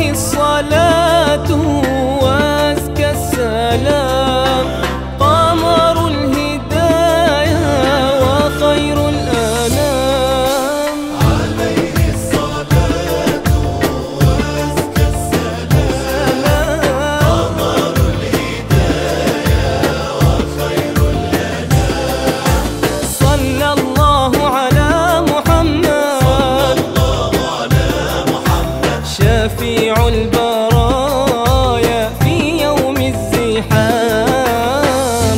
الصلاة وأزكى السلام، قمر الهدايا وخير الأنام. عليه الصلاة وأزكى السلام، قمر الهدايا وخير الأنام. صلى الله على محمد، شفيع البرايا في يوم الزحام.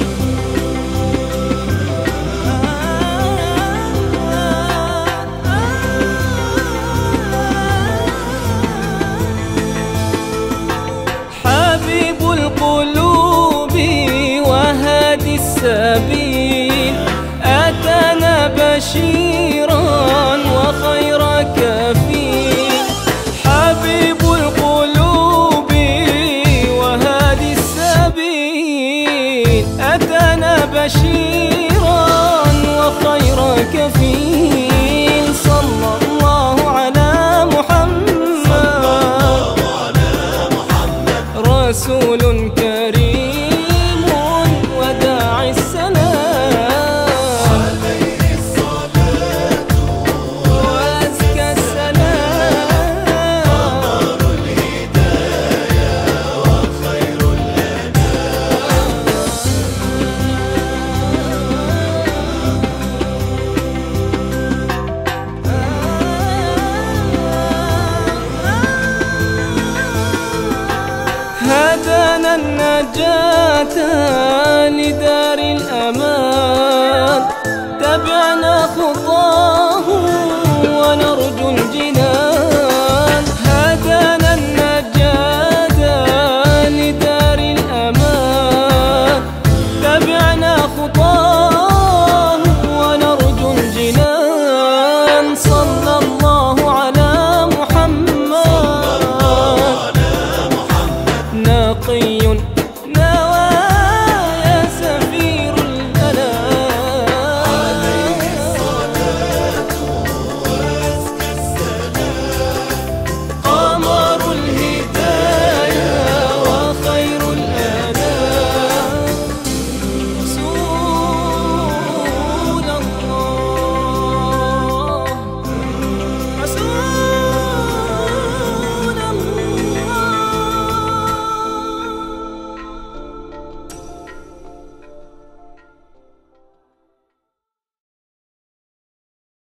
حبيب القلوب وهادي السبيل، أتانا بشيرا وخير كفيل. حبيب القلوب وهادي السبيل، أتانا بشيرا وخير كفيل. صلى الله على محمد، رسول كريم وداعي السلام. عليه الصلاة وأزكى السلام، قمر الهدايا وخير الأنام. هدانا النجاة لدار الأمان، تبعنا خطاه